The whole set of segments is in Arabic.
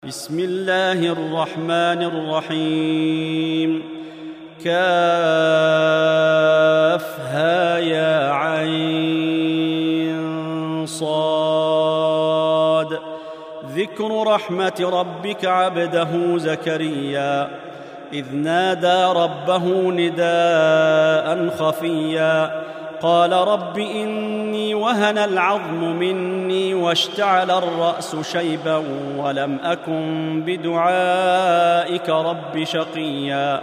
بسم الله الرحمن الرحيم. كافها يا عين صاد. ذكر رحمة ربك عبده زكريا إذ نادى ربه نداء خفيا قال رب إني وهن العظم مني واشتعل الرأس شيبا ولم أكن بدعائك رب شقيا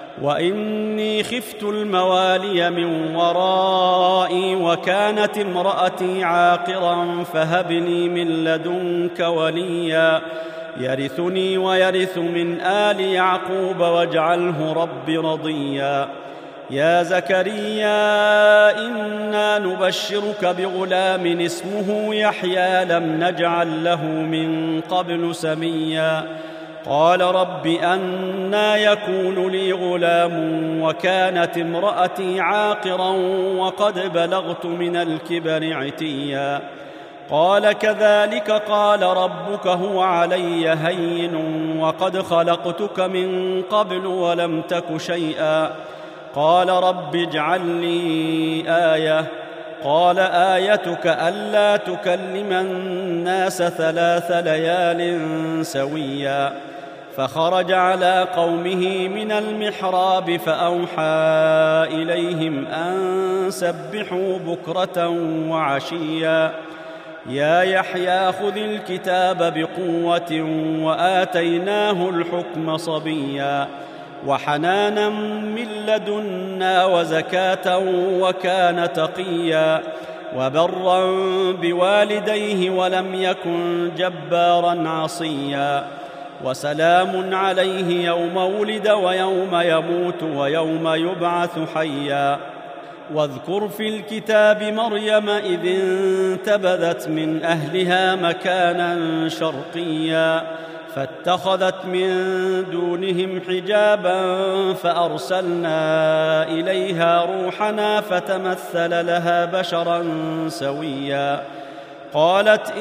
وإني خفت الموالي من ورائي وكانت امرأتي عاقرا فهب لي من لدنك وليا يرثني ويرث من آل يعقوب واجعله رب رضيا. يا زكريا إنا نبشرك بغلام اسمه يحيى لم نجعل له من قبل سميا قال رب أنى يكون لي غلام وكانت امرأتي عاقرا وقد بلغت من الكبر عتيا قال كذلك قال ربك هو علي هين وقد خلقتك من قبل ولم تك شيئا قال رب اجعل لي آية قال آيتك ألا تكلم الناس 3 ليال سويا فخرج على قومه من المحراب فأوحى إليهم أن سبحوا بكرة وعشيا يا يحيى خذ الكتاب بقوة وآتيناه الحكم صبيا وحنانا من لدنا وزكاة وكان تقيا وبرا بوالديه ولم يكن جبارا عصيا وسلام عليه يوم ولد ويوم يموت ويوم يبعث حيا واذكر في الكتاب مريم إذ انتبذت من أهلها مكانا شرقيا فاتخذت من دونهم حجابا فأرسلنا إليها روحنا فتمثل لها بشرا سويا قالت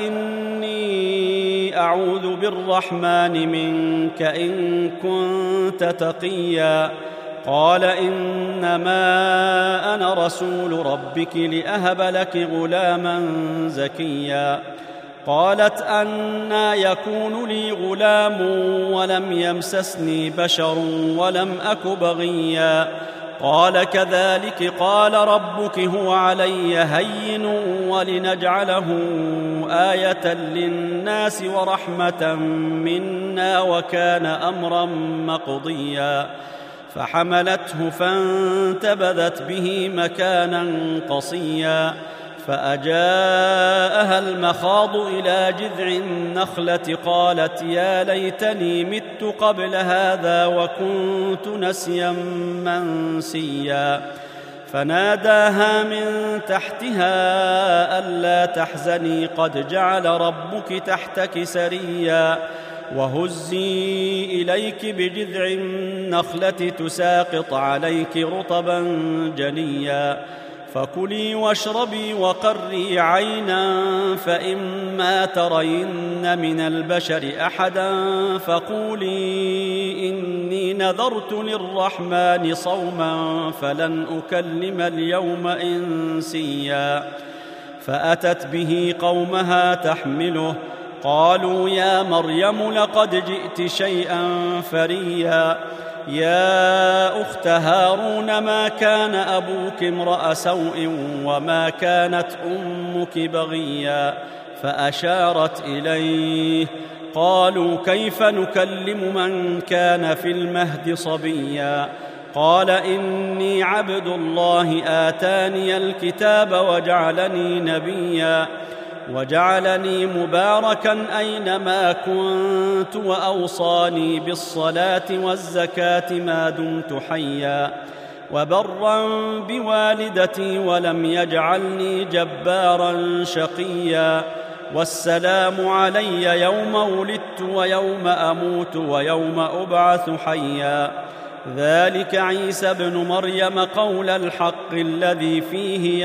إني أعوذ بالرحمن منك إن كنت تقيا قال إنما أنا رسول ربك لأهب لك غلاما زكيا قالت أنى يكون لي غلام ولم يمسسني بشر ولم أك بغيا قال كذلك قال ربك هو علي هين ولنجعله آية للناس ورحمة منا وكان أمرا مقضيا فحملته فانتبذت به مكانا قصيا فأجاءها المخاض إلى جذع النخلة قالت يا ليتني مت قبل هذا وكنت نسيا منسيا فناداها من تحتها ألا تحزني قد جعل ربك تحتك سريا وهزي إليك بجذع النخلة تساقط عليك رطبا جنيا فكلي واشربي وقري عينا فإما ترين من البشر أحدا فقولي إني نذرت للرحمن صوما فلن أكلم اليوم إنسيا فأتت به قومها تحمله قالوا يا مريم لقد جئت شيئا فريا يا أخت هارون ما كان أبوك امرأ سوء وما كانت أمك بغيا فأشارت إليه قالوا كيف نكلم من كان في المهد صبيا قال إني عبد الله آتاني الكتاب وجعلني نبيا وجعلني مباركا أينما كنت وأوصاني بالصلاة والزكاة ما دمت حيا وبرا بوالدتي ولم يجعلني جبارا شقيا والسلام علي يوم ولدت ويوم أموت ويوم أبعث حيا ذلك عيسى ابن مريم قول الحق الذي فيه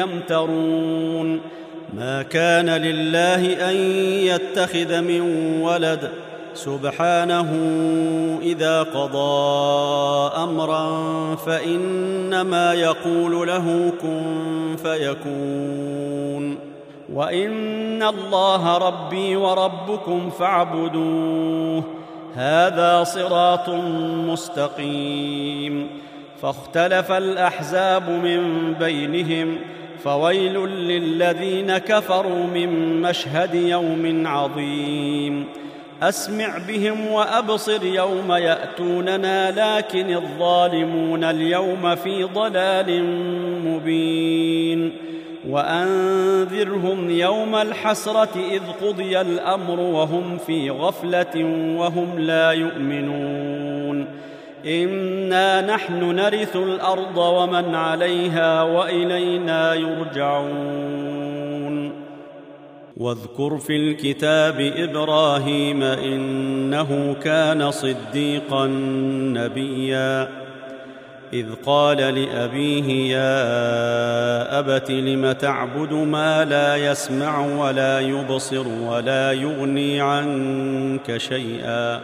يمترون ما كان لله أن يتخذ من ولد سبحانه إذا قضى أمرا فإنما يقول له كن فيكون. وإن الله ربي وربكم فاعبدوه هذا صراط مستقيم. فاختلف الأحزاب من بينهم فويل للذين كفروا من مشهد يوم عظيم. أسمع بهم وأبصر يوم يأتوننا لكن الظالمون اليوم في ضلال مبين. وأنذرهم يوم الحسرة إذ قضي الأمر وهم في غفلة وهم لا يؤمنون. إنا نحن نرث الأرض ومن عليها وإلينا يرجعون. واذكر في الكتاب إبراهيم إنه كان صديقا نبيا إذ قال لأبيه يا أبت لم تعبد ما لا يسمع ولا يبصر ولا يغني عنك شيئا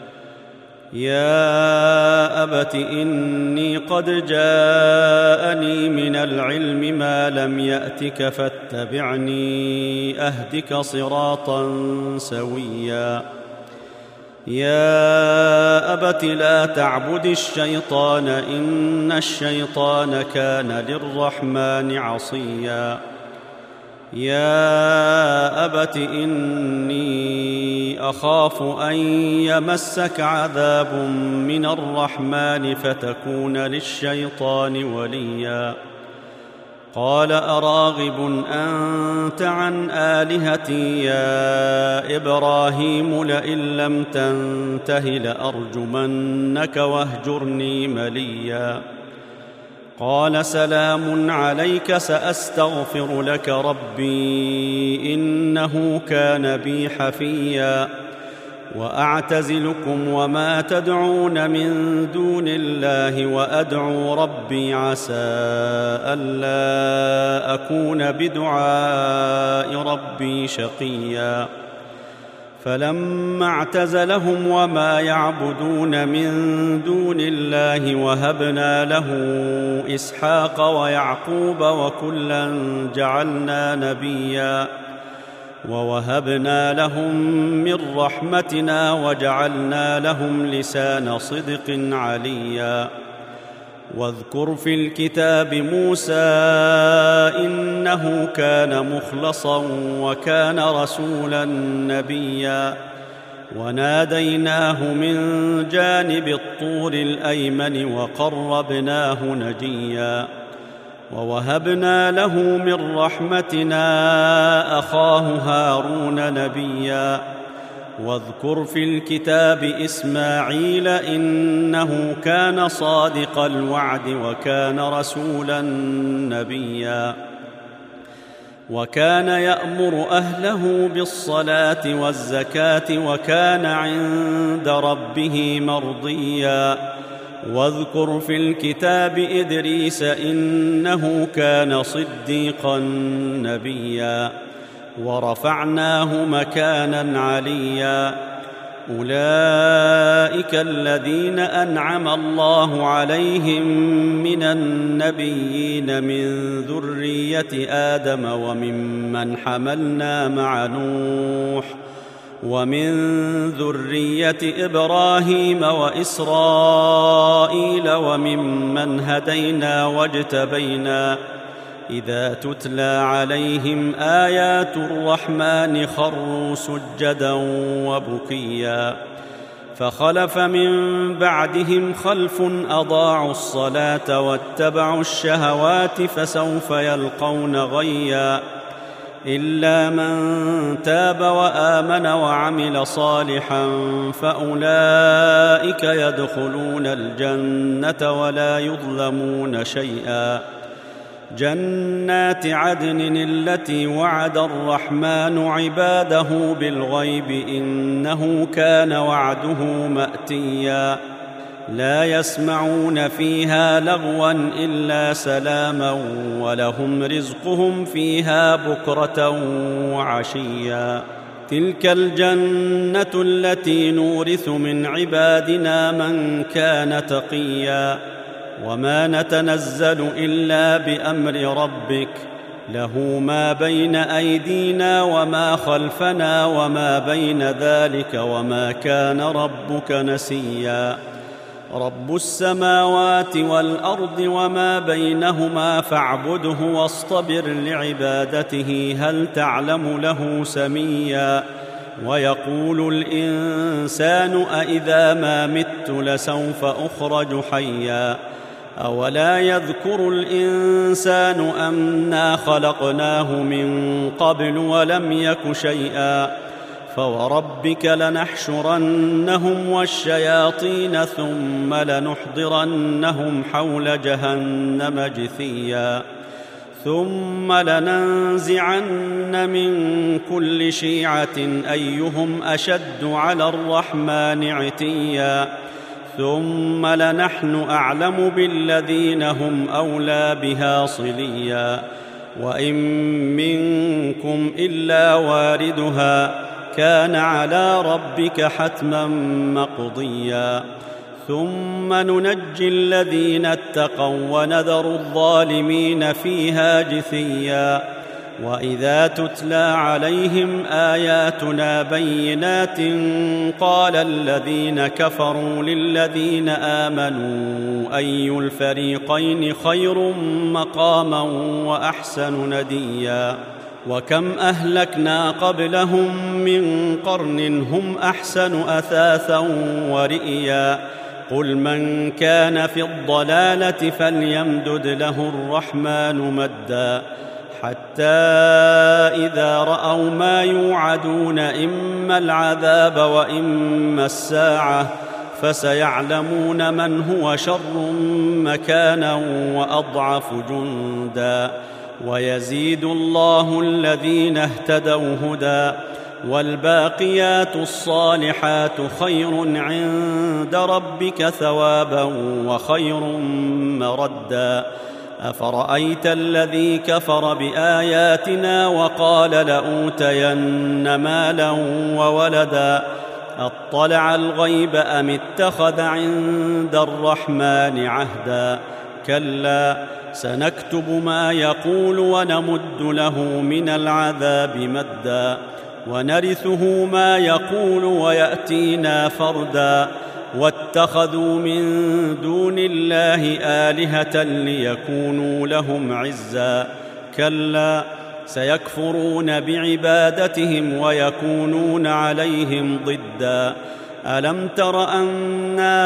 يا أبت إني قد جاءني من العلم ما لم يأتك فاتبعني أهدك صراطا سويا يا أبت لا تعبد الشيطان إن الشيطان كان للرحمن عصيا يا أبت إني أخاف أن يمسك عذاب من الرحمن فتكون للشيطان وليا قال أراغب أنت عن آلهتي يا إبراهيم لئن لم تنته لأرجمنك واهجرني مليا قال سلام عليك سأستغفر لك ربي إنه كان بي حفيا وأعتزلكم وما تدعون من دون الله وأدعو ربي عسى ألا أكون بدعاء ربي شقيا فلما اعتزلهم وما يعبدون من دون الله وهبنا له إسحاق ويعقوب وكلا جعلنا نبيا ووهبنا لهم من رحمتنا وجعلنا لهم لسان صدق عليا واذكر في الكتاب موسى إنه كان مخلصا وكان رسولا نبيا وناديناه من جانب الطور الأيمن وقربناه نجيا ووهبنا له من رحمتنا أخاه هارون نبيا واذكر في الكتاب إسماعيل إنه كان صادق الوعد وكان رسولا نبيا وكان يأمر أهله بالصلاة والزكاة وكان عند ربه مرضيا واذكر في الكتاب إدريس إنه كان صديقا نبيا ورفعناه مكانا عليا أولئك الذين أنعم الله عليهم من النبيين من ذرية آدم وممن حملنا مع نوح ومن ذرية إبراهيم وإسرائيل وممن هدينا واجتبينا إذا تتلى عليهم آيات الرحمن خروا سجدا وبكيا فخلف من بعدهم خلف أضاعوا الصلاة واتبعوا الشهوات فسوف يلقون غيا إلا من تاب وآمن وعمل صالحا فأولئك يدخلون الجنة ولا يظلمون شيئا جنات عدن التي وعد الرحمن عباده بالغيب إنه كان وعده مأتيا لا يسمعون فيها لغوا إلا سلاما ولهم رزقهم فيها بكرة وعشيا تلك الجنة التي نورث من عبادنا من كان تقيا وما نتنزل إلا بأمر ربك له ما بين أيدينا وما خلفنا وما بين ذلك وما كان ربك نسيا رب السماوات والأرض وما بينهما فاعبده واصطبر لعبادته هل تعلم له سميا ويقول الإنسان أإذا ما مت لسوف أخرج حيا أولا يذكر الإنسان أنا خلقناه من قبل ولم يك شيئا فوربك لنحشرنهم والشياطين ثم لنحضرنهم حول جهنم جثيا ثم لننزعن من كل شيعة أيهم أشد على الرحمن عتيا ثم لنحن أعلم بالذين هم أولى بها صليا وإن منكم إلا واردها كان على ربك حتما مقضيا ثم ننجي الذين اتقوا ونذر الظالمين فيها جثيا وإذا تتلى عليهم آياتنا بينات قال الذين كفروا للذين آمنوا أي الفريقين خير مقاما وأحسن نديا وكم أهلكنا قبلهم من قرن هم أحسن أثاثا ورئيا قل من كان في الضلالة فليمدد له الرحمن مدا حتى إذا رأوا ما يوعدون إما العذاب وإما الساعة فسيعلمون من هو شر مكانا وأضعف جندا ويزيد الله الذين اهتدوا هدى والباقيات الصالحات خير عند ربك ثوابا وخير مردا أفرأيت الذي كفر بآياتنا وقال لأوتين مالا وولدا أطلع الغيب أم اتخذ عند الرحمن عهدا كلا سنكتب ما يقول ونمد له من العذاب مدا ونرثه ما يقول ويأتينا فردا واتخذوا من دون الله آلهة ليكونوا لهم عزا كلا سيكفرون بعبادتهم ويكونون عليهم ضدا ألم تر أنا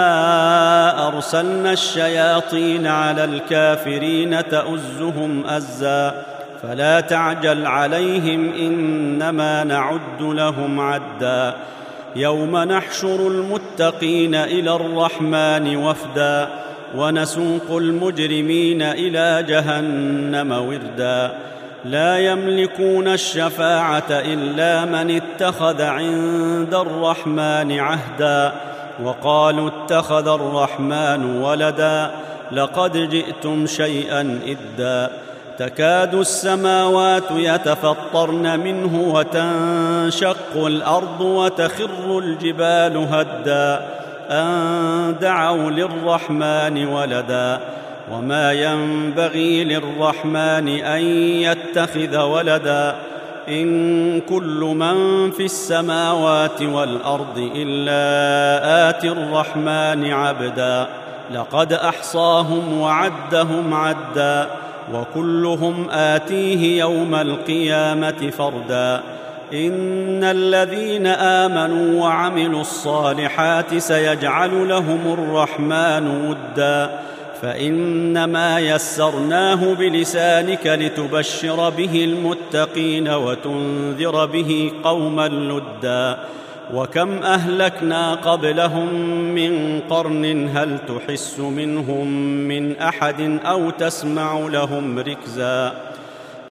أرسلنا الشياطين على الكافرين تؤزهم أزا فلا تعجل عليهم إنما نعد لهم عدا يوم نحشر المتقين إلى الرحمن وفدا ونسوق المجرمين إلى جهنم وردا لا يملكون الشفاعة إلا من اتخذ عند الرحمن عهدا وقالوا اتخذ الرحمن ولدا لقد جئتم شيئا إدا تكاد السماوات يتفطرن منه وتنشق الأرض وتخر الجبال هدا أن دعوا للرحمن ولدا وما ينبغي للرحمن أن يتخذ ولدا إن كل من في السماوات والأرض إلا آتي الرحمن عبدا لقد أحصاهم وعدهم عدا وكلهم آتيه يوم القيامة فردا إن الذين آمنوا وعملوا الصالحات سيجعل لهم الرحمن ودا فإنما يسرناه بلسانك لتبشر به المتقين وتنذر به قوما لدا وكم أهلكنا قبلهم من قرن هل تحس منهم من أحد أو تسمع لهم ركزا